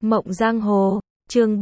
Mộng Giang Hồ, chương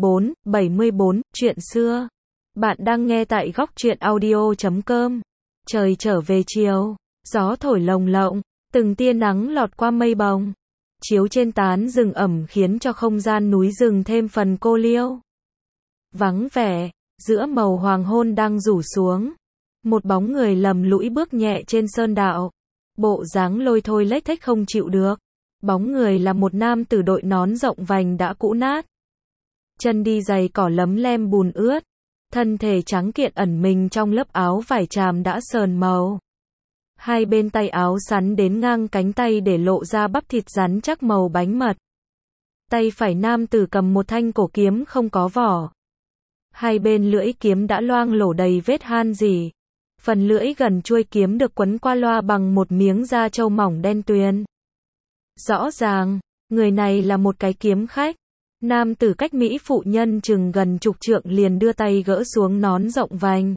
74, chuyện xưa. Bạn đang nghe tại góc truyện audio.com. Trời trở về chiều, gió thổi lồng lộng, từng tia nắng lọt qua mây bồng, chiếu trên tán rừng ẩm khiến cho không gian núi rừng thêm phần cô liêu. Vắng vẻ, giữa màu hoàng hôn đang rủ xuống, một bóng người lầm lũi bước nhẹ trên sơn đạo, bộ dáng lôi thôi lếch thếch không chịu được. Bóng người là một nam tử đội nón rộng vành đã cũ nát, chân đi giày cỏ lấm lem bùn ướt, thân thể trắng kiện ẩn mình trong lớp áo vải tràm đã sờn màu. Hai bên tay áo sắn đến ngang cánh tay để lộ ra bắp thịt rắn chắc màu bánh mật. Tay phải nam tử cầm một thanh cổ kiếm không có vỏ. Hai bên lưỡi kiếm đã loang lổ đầy vết han rỉ. Phần lưỡi gần chuôi kiếm được quấn qua loa bằng một miếng da trâu mỏng đen tuyền. Rõ ràng, người này là một cái kiếm khách. Nam tử cách mỹ phụ nhân chừng gần chục trượng liền đưa tay gỡ xuống nón rộng vành.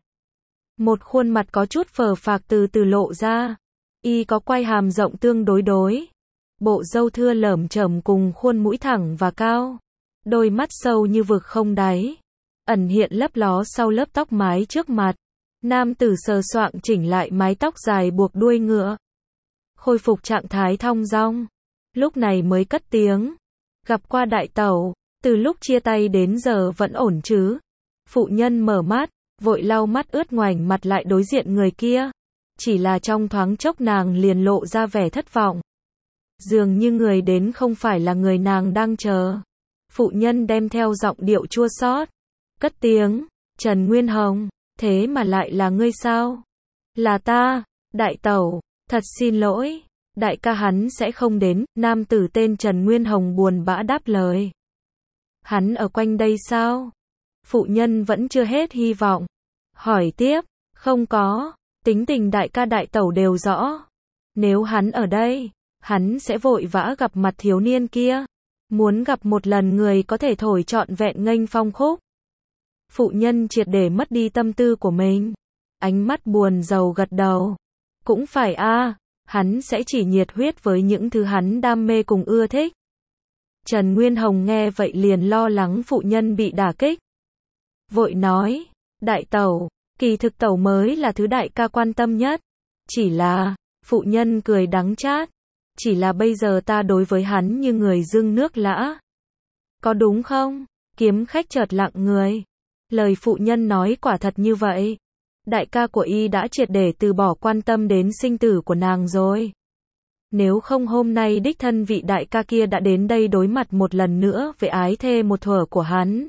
Một khuôn mặt có chút phờ phạc từ từ lộ ra. Y có quai hàm rộng tương đối. Bộ râu thưa lởm chởm cùng khuôn mũi thẳng và cao. Đôi mắt sâu như vực không đáy, ẩn hiện lấp ló sau lớp tóc mái trước mặt. Nam tử sờ soạng chỉnh lại mái tóc dài buộc đuôi ngựa, khôi phục trạng thái thong dong. Lúc này mới cất tiếng. Gặp qua đại tẩu, từ lúc chia tay đến giờ vẫn ổn chứ? Phụ nhân mở mắt, vội lau mắt ướt ngoảnh mặt lại đối diện người kia. Chỉ là trong thoáng chốc nàng liền lộ ra vẻ thất vọng. Dường như người đến không phải là người nàng đang chờ. Phụ nhân đem theo giọng điệu chua xót, cất tiếng, Trần Nguyên Hồng, thế mà lại là ngươi sao? Là ta, đại tẩu, thật xin lỗi. Đại ca hắn sẽ không đến, nam tử tên Trần Nguyên Hồng buồn bã đáp lời. Hắn ở quanh đây sao? Phụ nhân vẫn chưa hết hy vọng. Hỏi tiếp, không có, tính tình đại ca đại tẩu đều rõ. Nếu hắn ở đây, hắn sẽ vội vã gặp mặt thiếu niên kia. Muốn gặp một lần người có thể thổi trọn vẹn nghênh phong khúc. Phụ nhân triệt để mất đi tâm tư của mình. Ánh mắt buồn rầu gật đầu. Cũng phải a. Hắn sẽ chỉ nhiệt huyết với những thứ hắn đam mê cùng ưa thích. Trần Nguyên Hồng nghe vậy liền lo lắng phụ nhân bị đả kích. Vội nói, đại tẩu, kỳ thực tẩu mới là thứ đại ca quan tâm nhất. Chỉ là, phụ nhân cười đắng chát. Chỉ là bây giờ ta đối với hắn như người dưng nước lã. Có đúng không? Kiếm khách chợt lặng người. Lời phụ nhân nói quả thật như vậy. Đại ca của y đã triệt để từ bỏ quan tâm đến sinh tử của nàng rồi. Nếu không hôm nay đích thân vị đại ca kia đã đến đây đối mặt một lần nữa với ái thê một thuở của hắn.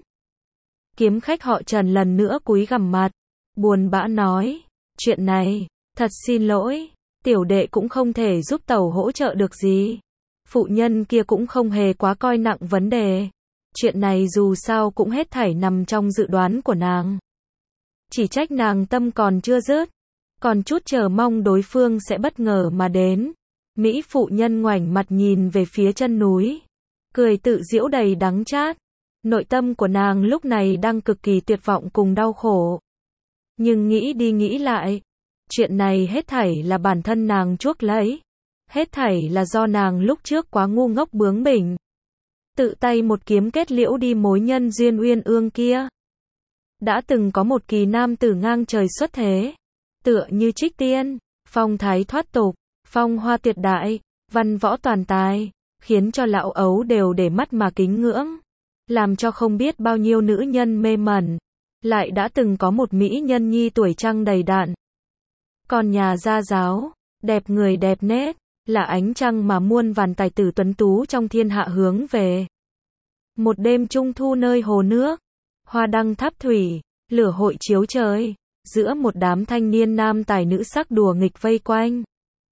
Kiếm khách họ Trần lần nữa cúi gằm mặt, buồn bã nói, chuyện này, thật xin lỗi, tiểu đệ cũng không thể giúp tẩu hỗ trợ được gì. Phụ nhân kia cũng không hề quá coi nặng vấn đề. Chuyện này dù sao cũng hết thảy nằm trong dự đoán của nàng. Chỉ trách nàng tâm còn chưa dứt, còn chút chờ mong đối phương sẽ bất ngờ mà đến. Mỹ phụ nhân ngoảnh mặt nhìn về phía chân núi, cười tự giễu đầy đắng chát. Nội tâm của nàng lúc này đang cực kỳ tuyệt vọng cùng đau khổ. Nhưng nghĩ đi nghĩ lại, chuyện này hết thảy là bản thân nàng chuốc lấy. Hết thảy là do nàng lúc trước quá ngu ngốc bướng bỉnh. Tự tay một kiếm kết liễu đi mối nhân duyên uyên ương kia. Đã từng có một kỳ nam tử ngang trời xuất thế, tựa như trích tiên, phong thái thoát tục, phong hoa tuyệt đại, văn võ toàn tài, khiến cho lão ấu đều để mắt mà kính ngưỡng, làm cho không biết bao nhiêu nữ nhân mê mẩn. Lại đã từng có một mỹ nhân nhi tuổi trăng đầy đặn, con nhà gia giáo, đẹp người đẹp nết, là ánh trăng mà muôn vàn tài tử tuấn tú trong thiên hạ hướng về. Một đêm trung thu nơi hồ nước, hoa đăng tháp thủy, lửa hội chiếu trời, giữa một đám thanh niên nam tài nữ sắc đùa nghịch vây quanh.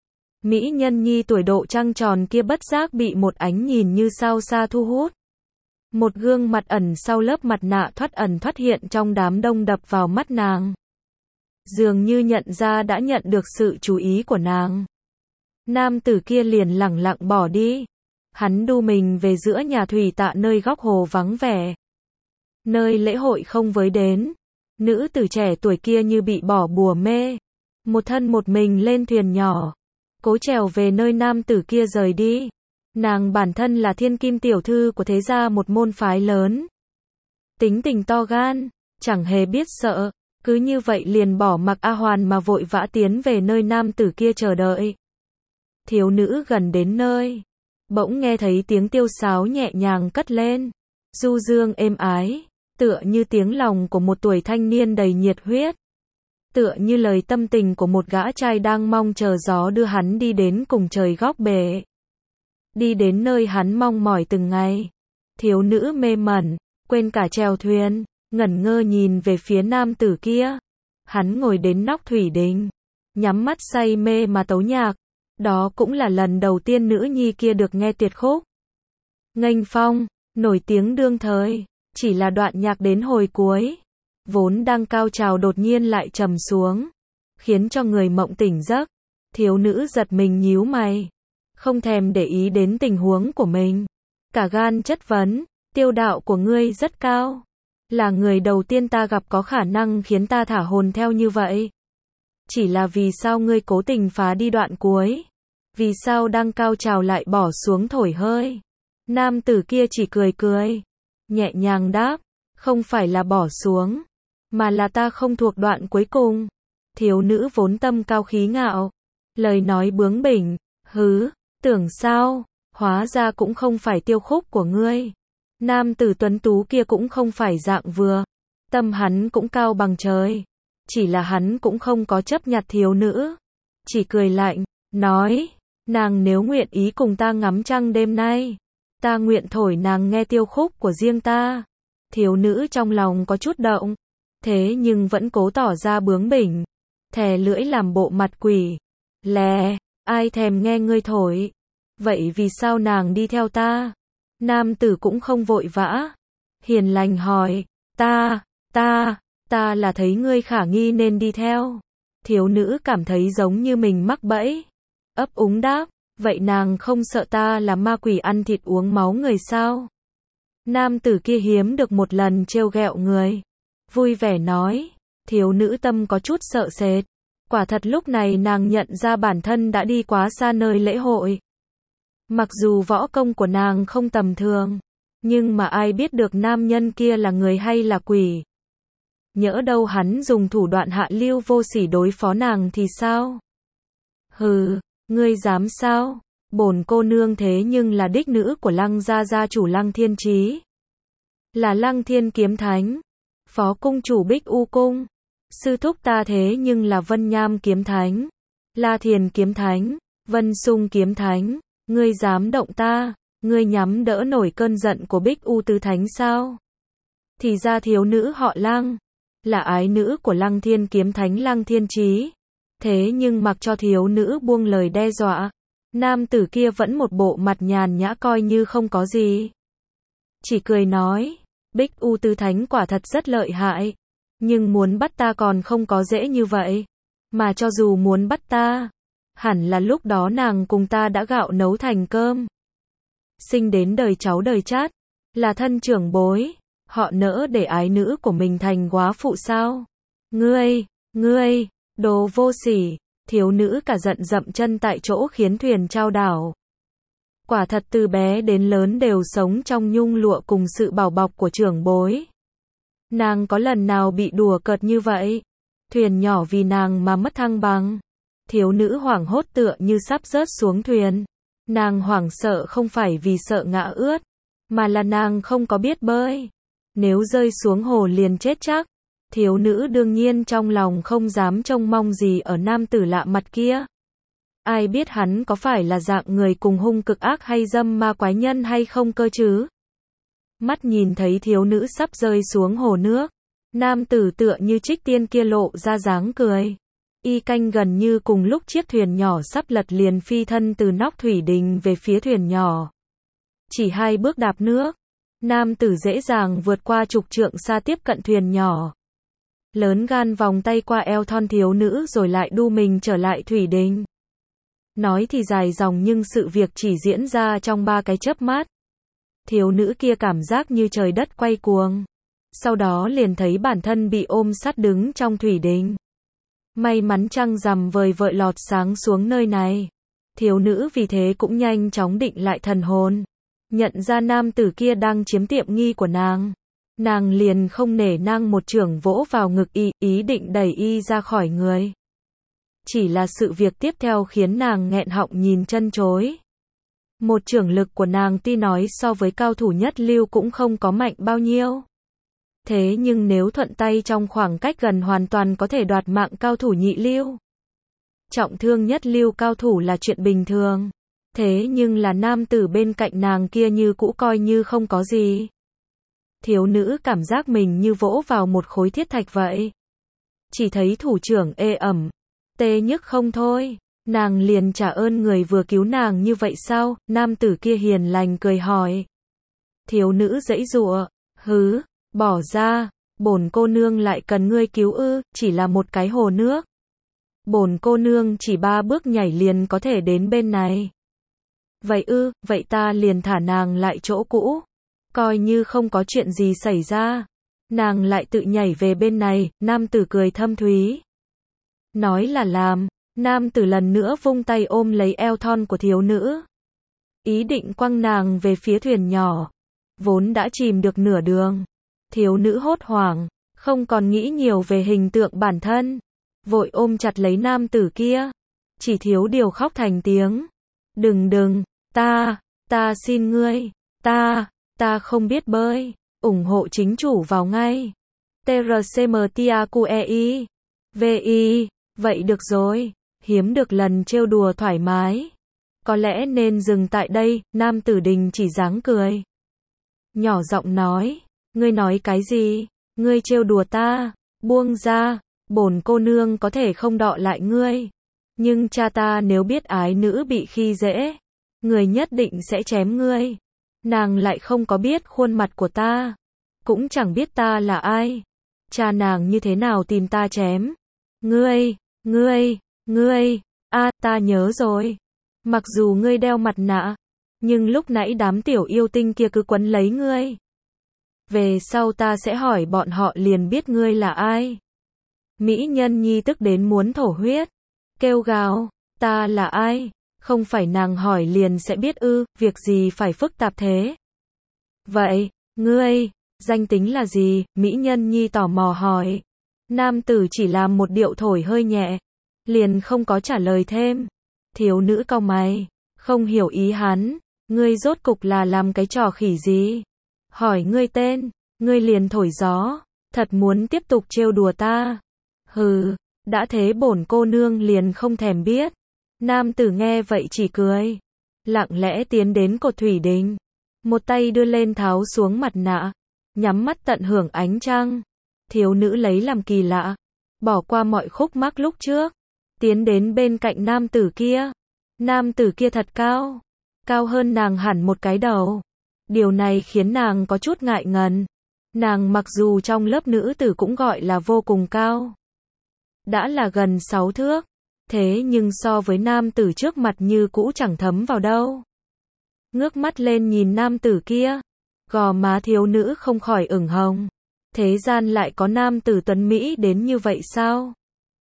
Mỹ nhân nhi tuổi độ trăng tròn kia bất giác bị một ánh nhìn như sao xa thu hút. Một gương mặt ẩn sau lớp mặt nạ thoát ẩn thoát hiện trong đám đông đập vào mắt nàng. Dường như nhận ra đã nhận được sự chú ý của nàng. Nam tử kia liền lẳng lặng bỏ đi. Hắn đu mình về giữa nhà thủy tạ nơi góc hồ vắng vẻ. Nơi lễ hội không với đến. Nữ tử trẻ tuổi kia như bị bỏ bùa mê. Một thân một mình lên thuyền nhỏ, cố trèo về nơi nam tử kia rời đi. Nàng bản thân là thiên kim tiểu thư của thế gia một môn phái lớn. Tính tình to gan, chẳng hề biết sợ, cứ như vậy liền bỏ mặc A Hoàn mà vội vã tiến về nơi nam tử kia chờ đợi. Thiếu nữ gần đến nơi, bỗng nghe thấy tiếng tiêu sáo nhẹ nhàng cất lên, du dương êm ái, tựa như tiếng lòng của một tuổi thanh niên đầy nhiệt huyết, tựa như lời tâm tình của một gã trai đang mong chờ gió đưa hắn đi đến cùng trời góc bể, đi đến nơi hắn mong mỏi từng ngày. Thiếu nữ mê mẩn, quên cả chèo thuyền, ngẩn ngơ nhìn về phía nam tử kia. Hắn ngồi đến nóc thủy đình, nhắm mắt say mê mà tấu nhạc. Đó cũng là lần đầu tiên nữ nhi kia được nghe tuyệt khúc nghênh phong, nổi tiếng đương thời. Chỉ là đoạn nhạc đến hồi cuối, vốn đang cao trào đột nhiên lại trầm xuống, khiến cho người mộng tỉnh giấc. Thiếu nữ giật mình nhíu mày, không thèm để ý đến tình huống của mình, cả gan chất vấn, tiêu đạo của ngươi rất cao, là người đầu tiên ta gặp có khả năng khiến ta thả hồn theo như vậy. Chỉ là vì sao ngươi cố tình phá đi đoạn cuối? Vì sao đang cao trào lại bỏ xuống thổi hơi? Nam tử kia chỉ cười cười, nhẹ nhàng đáp, không phải là bỏ xuống, mà là ta không thuộc đoạn cuối cùng. Thiếu nữ vốn tâm cao khí ngạo, lời nói bướng bỉnh, hứ, tưởng sao, hóa ra cũng không phải tiêu khúc của ngươi. Nam tử tuấn tú kia cũng không phải dạng vừa, tâm hắn cũng cao bằng trời, chỉ là hắn cũng không có chấp nhặt thiếu nữ, chỉ cười lạnh, nói, nàng nếu nguyện ý cùng ta ngắm trăng đêm nay, ta nguyện thổi nàng nghe tiêu khúc của riêng ta. Thiếu nữ trong lòng có chút động, thế nhưng vẫn cố tỏ ra bướng bỉnh, thè lưỡi làm bộ mặt quỷ. Lè, ai thèm nghe ngươi thổi? Vậy vì sao nàng đi theo ta? Nam tử cũng không vội vã, hiền lành hỏi, ta là thấy ngươi khả nghi nên đi theo. Thiếu nữ cảm thấy giống như mình mắc bẫy, ấp úng đáp, vậy nàng không sợ ta là ma quỷ ăn thịt uống máu người sao? Nam tử kia hiếm được một lần trêu ghẹo người, vui vẻ nói. Thiếu nữ tâm có chút sợ sệt, quả thật lúc này nàng nhận ra bản thân đã đi quá xa nơi lễ hội. Mặc dù võ công của nàng không tầm thường, nhưng mà ai biết được nam nhân kia là người hay là quỷ. Nhỡ đâu hắn dùng thủ đoạn hạ lưu vô sỉ đối phó nàng thì sao? Hừ, ngươi dám sao? Bổn cô nương thế nhưng là đích nữ của Lăng gia gia chủ Lăng Thiên Chí, là Lăng Thiên kiếm thánh, phó cung chủ Bích U cung, sư thúc ta thế nhưng là Vân Nham kiếm thánh, La Thiền kiếm thánh, Vân Sung kiếm thánh, ngươi dám động ta, ngươi nhắm đỡ nổi cơn giận của Bích U tứ thánh sao? Thì ra thiếu nữ họ Lăng, là ái nữ của Lăng Thiên kiếm thánh Lăng Thiên Chí. Thế nhưng mặc cho thiếu nữ buông lời đe dọa, nam tử kia vẫn một bộ mặt nhàn nhã coi như không có gì. Chỉ cười nói, Bích U tứ thánh quả thật rất lợi hại, nhưng muốn bắt ta còn không có dễ như vậy. Mà cho dù muốn bắt ta, hẳn là lúc đó nàng cùng ta đã gạo nấu thành cơm. Sinh đến đời cháu đời chát, là thân trưởng bối, họ nỡ để ái nữ của mình thành góa phụ sao? Ngươi, đồ vô sỉ, thiếu nữ cả giận dậm chân tại chỗ khiến thuyền chao đảo. Quả thật từ bé đến lớn đều sống trong nhung lụa cùng sự bảo bọc của trưởng bối. Nàng có lần nào bị đùa cợt như vậy? Thuyền nhỏ vì nàng mà mất thăng bằng. Thiếu nữ hoảng hốt tựa như sắp rớt xuống thuyền. Nàng hoảng sợ không phải vì sợ ngã ướt, mà là nàng không có biết bơi. Nếu rơi xuống hồ liền chết chắc. Thiếu nữ đương nhiên trong lòng không dám trông mong gì ở nam tử lạ mặt kia. Ai biết hắn có phải là dạng người cùng hung cực ác hay dâm ma quái nhân hay không cơ chứ? Mắt nhìn thấy thiếu nữ sắp rơi xuống hồ nước, nam tử tựa như trích tiên kia lộ ra dáng cười. Y canh gần như cùng lúc chiếc thuyền nhỏ sắp lật liền phi thân từ nóc thủy đình về phía thuyền nhỏ. Chỉ 2 bước đạp nước, nam tử dễ dàng vượt qua chục trượng xa tiếp cận thuyền nhỏ. Lớn gan vòng tay qua eo thon thiếu nữ rồi lại đu mình trở lại thủy đình. Nói thì dài dòng nhưng sự việc chỉ diễn ra trong 3 cái chớp mắt. Thiếu nữ kia cảm giác như trời đất quay cuồng. Sau đó liền thấy bản thân bị ôm sát đứng trong thủy đình. May mắn trăng rằm vời vợi lọt sáng xuống nơi này. Thiếu nữ vì thế cũng nhanh chóng định lại thần hồn. Nhận ra nam tử kia đang chiếm tiện nghi của nàng. Nàng liền không nể nang một chưởng vỗ vào ngực y, ý định đẩy y ra khỏi người. Chỉ là sự việc tiếp theo khiến nàng nghẹn họng nhìn chân chối. Một chưởng lực của nàng tuy nói so với cao thủ nhất lưu cũng không có mạnh bao nhiêu. Thế nhưng nếu thuận tay trong khoảng cách gần hoàn toàn có thể đoạt mạng cao thủ nhị lưu. Trọng thương nhất lưu cao thủ là chuyện bình thường. Thế nhưng là nam tử bên cạnh nàng kia như cũ coi như không có gì. Thiếu nữ cảm giác mình như vỗ vào một khối thiết thạch vậy. Chỉ thấy thủ trưởng ê ẩm, tê nhức không thôi. Nàng liền trả ơn người vừa cứu nàng như vậy sao? Nam tử kia hiền lành cười hỏi. Thiếu nữ giãy giụa, hứ, bỏ ra, bổn cô nương lại cần ngươi cứu ư? Chỉ là một cái hồ nước. Bổn cô nương chỉ 3 bước nhảy liền có thể đến bên này. Vậy ư, vậy ta liền thả nàng lại chỗ cũ. Coi như không có chuyện gì xảy ra. Nàng lại tự nhảy về bên này. Nam tử cười thâm thúy. Nói là làm. Nam tử lần nữa vung tay ôm lấy eo thon của thiếu nữ. Ý định quăng nàng về phía thuyền nhỏ. Vốn đã chìm được nửa đường. Thiếu nữ hốt hoảng. Không còn nghĩ nhiều về hình tượng bản thân. Vội ôm chặt lấy nam tử kia. Chỉ thiếu điều khóc thành tiếng. Đừng, ta xin ngươi. Ta không biết bơi. Ủng hộ chính chủ vào ngay. TRCMTAQEI. VI. Vậy được rồi. Hiếm được lần trêu đùa thoải mái. Có lẽ nên dừng tại đây. Nam tử đình chỉ dáng cười. Nhỏ giọng nói. Ngươi nói cái gì? Ngươi trêu đùa ta. Buông ra. Bổn cô nương có thể không đọ lại ngươi. Nhưng cha ta nếu biết ái nữ bị khi dễ. Người nhất định sẽ chém ngươi. Nàng lại không có biết khuôn mặt của ta. Cũng chẳng biết ta là ai. Cha nàng như thế nào tìm ta chém. Ngươi, ta nhớ rồi. Mặc dù ngươi đeo mặt nạ, nhưng lúc nãy đám tiểu yêu tinh kia cứ quấn lấy ngươi. Về sau ta sẽ hỏi bọn họ liền biết ngươi là ai. Mỹ nhân nhi tức đến muốn thổ huyết. Kêu gào, ta là ai? Không phải nàng hỏi liền sẽ biết ư, việc gì phải phức tạp thế? Vậy, ngươi, danh tính là gì? Mỹ nhân nhi tò mò hỏi. Nam tử chỉ làm một điệu thổi hơi nhẹ. Liền không có trả lời thêm. Thiếu nữ cau mày, không hiểu ý hắn. Ngươi rốt cục là làm cái trò khỉ gì? Hỏi ngươi tên, ngươi liền thổi gió. Thật muốn tiếp tục trêu đùa ta. Hừ, đã thế bổn cô nương liền không thèm biết. Nam tử nghe vậy chỉ cười. Lặng lẽ tiến đến cột thủy đình. Một tay đưa lên tháo xuống mặt nạ. Nhắm mắt tận hưởng ánh trăng. Thiếu nữ lấy làm kỳ lạ. Bỏ qua mọi khúc mắc lúc trước. Tiến đến bên cạnh nam tử kia. Nam tử kia thật cao. Cao hơn nàng hẳn một cái đầu. Điều này khiến nàng có chút ngại ngần. Nàng mặc dù trong lớp nữ tử cũng gọi là vô cùng cao. Đã là gần 6 thước. Thế nhưng so với nam tử trước mặt như cũ chẳng thấm vào đâu. Ngước mắt lên nhìn nam tử kia. Gò má thiếu nữ không khỏi ửng hồng. Thế gian lại có nam tử tuấn Mỹ đến như vậy sao?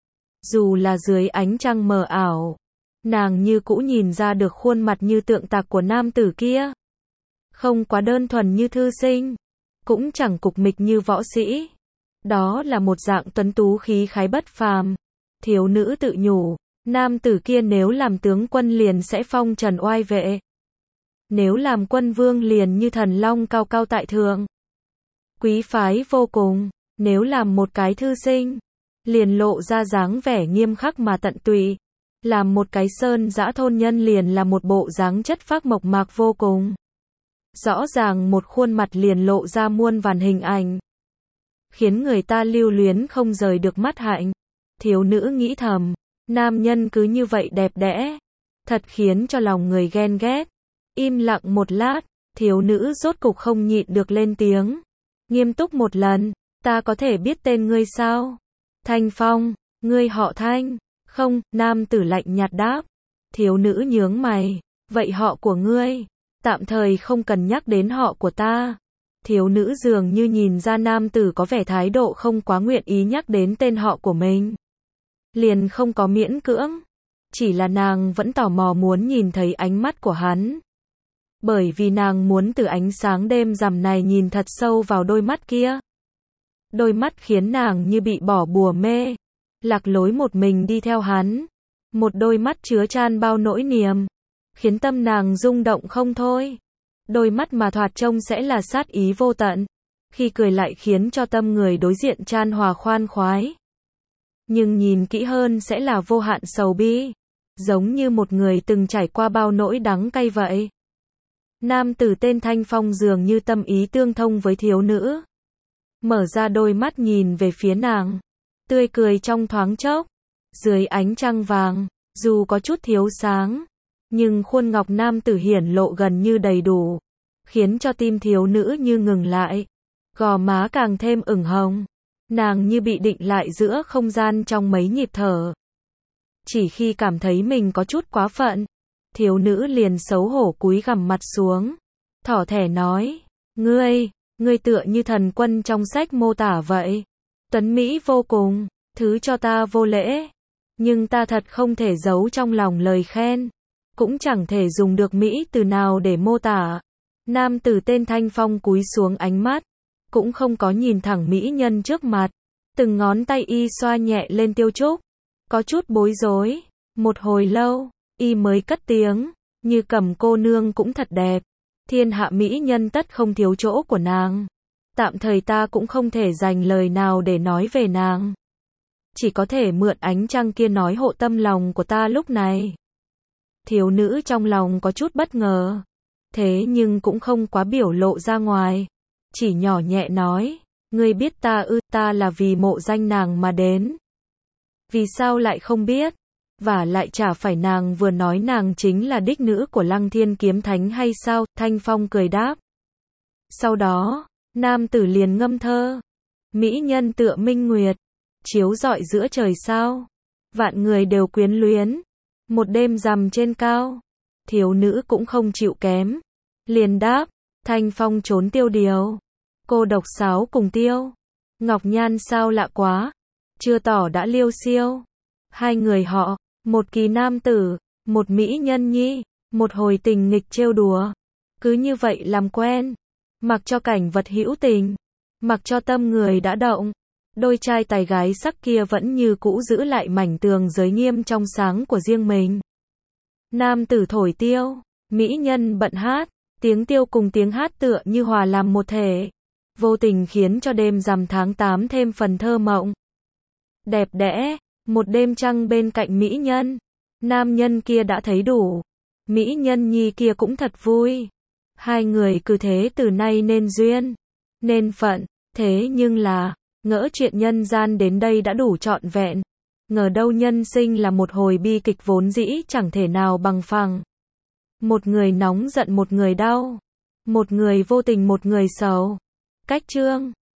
Dù là dưới ánh trăng mờ ảo. Nàng như cũ nhìn ra được khuôn mặt như tượng tạc của nam tử kia. Không quá đơn thuần như thư sinh. Cũng chẳng cục mịch như võ sĩ. Đó là một dạng tuấn tú khí khái bất phàm. Thiếu nữ tự nhủ. Nam tử kia nếu làm tướng quân liền sẽ phong trần oai vệ. Nếu làm quân vương liền như thần long cao cao tại thượng. Quý phái vô cùng. Nếu làm một cái thư sinh, liền lộ ra dáng vẻ nghiêm khắc mà tận tụy. Làm một cái sơn dã thôn nhân liền là một bộ dáng chất phác mộc mạc vô cùng. Rõ ràng một khuôn mặt liền lộ ra muôn vàn hình ảnh. Khiến người ta lưu luyến không rời được mắt hạnh. Thiếu nữ nghĩ thầm. Nam nhân cứ như vậy đẹp đẽ. Thật khiến cho lòng người ghen ghét. Im lặng một lát. Thiếu nữ rốt cục không nhịn được lên tiếng. Nghiêm túc một lần. Ta có thể biết tên ngươi sao? Thanh Phong. Ngươi họ Thanh. Không, nam tử lạnh nhạt đáp. Thiếu nữ nhướng mày. Vậy họ của ngươi? Tạm thời không cần nhắc đến họ của ta. Thiếu nữ dường như nhìn ra nam tử có vẻ thái độ không quá nguyện ý nhắc đến tên họ của mình. Liền không có miễn cưỡng. Chỉ là nàng vẫn tò mò muốn nhìn thấy ánh mắt của hắn. Bởi vì nàng muốn từ ánh sáng đêm rằm này nhìn thật sâu vào đôi mắt kia. Đôi mắt khiến nàng như bị bỏ bùa mê, lạc lối một mình đi theo hắn. Một đôi mắt chứa chan bao nỗi niềm, khiến tâm nàng rung động không thôi. Đôi mắt mà thoạt trông sẽ là sát ý vô tận, khi cười lại khiến cho tâm người đối diện chan hòa khoan khoái. Nhưng nhìn kỹ hơn sẽ là vô hạn sầu bi, giống như một người từng trải qua bao nỗi đắng cay vậy. Nam tử tên Thanh Phong dường như tâm ý tương thông với thiếu nữ. Mở ra đôi mắt nhìn về phía nàng, tươi cười trong thoáng chốc. Dưới ánh trăng vàng, dù có chút thiếu sáng, nhưng khuôn ngọc nam tử hiển lộ gần như đầy đủ, khiến cho tim thiếu nữ như ngừng lại. Gò má càng thêm ửng hồng, nàng như bị định lại giữa không gian trong mấy nhịp thở. Chỉ khi cảm thấy mình có chút quá phận, thiếu nữ liền xấu hổ cúi gằm mặt xuống, thỏ thẻ nói, ngươi tựa như thần quân trong sách mô tả vậy. Tuấn Mỹ vô cùng, thứ cho ta vô lễ. Nhưng ta thật không thể giấu trong lòng lời khen, cũng chẳng thể dùng được Mỹ từ nào để mô tả. Nam tử tên Thanh Phong cúi xuống ánh mắt, cũng không có nhìn thẳng mỹ nhân trước mặt. Từng ngón tay y xoa nhẹ lên Tiêu Trúc, có chút bối rối. Một hồi lâu, y mới cất tiếng, như Cẩm cô nương cũng thật đẹp. Thiên hạ mỹ nhân tất không thiếu chỗ của nàng. Tạm thời ta cũng không thể dành lời nào để nói về nàng. Chỉ có thể mượn ánh trăng kia nói hộ tâm lòng của ta lúc này. Thiếu nữ trong lòng có chút bất ngờ, thế nhưng cũng không quá biểu lộ ra ngoài. Chỉ nhỏ nhẹ nói, ngươi biết ta là vì mộ danh nàng mà đến. Vì sao lại không biết? Và lại chả phải nàng vừa nói nàng chính là đích nữ của Lăng Thiên Kiếm Thánh hay sao? Thanh Phong cười đáp. Sau đó, nam tử liền ngâm thơ. Mỹ nhân tựa minh nguyệt, chiếu rọi giữa trời sao. Vạn người đều quyến luyến. Một đêm rằm trên cao. Thiếu nữ cũng không chịu kém. Liền đáp, Thanh Phong trốn tiêu điều. Cô độc sáo cùng tiêu. Ngọc nhan sao lạ quá. Chưa tỏ đã liêu siêu. Hai người họ, một kỳ nam tử, một mỹ nhân nhi, một hồi tình nghịch trêu đùa. Cứ như vậy làm quen. Mặc cho cảnh vật hữu tình, mặc cho tâm người đã động. Đôi trai tài gái sắc kia vẫn như cũ giữ lại mảnh tường giới nghiêm trong sáng của riêng mình. Nam tử thổi tiêu, mỹ nhân bận hát, tiếng tiêu cùng tiếng hát tựa như hòa làm một thể, vô tình khiến cho đêm rằm tháng 8 thêm phần thơ mộng. Đẹp đẽ, một đêm trăng bên cạnh mỹ nhân, nam nhân kia đã thấy đủ, mỹ nhân nhi kia cũng thật vui. Hai người cứ thế từ nay nên duyên, nên phận, thế nhưng là, ngỡ chuyện nhân gian đến đây đã đủ trọn vẹn. Ngờ đâu nhân sinh là một hồi bi kịch vốn dĩ chẳng thể nào bằng phẳng. Một người nóng giận một người đau. Một người vô tình một người sầu. Cách chương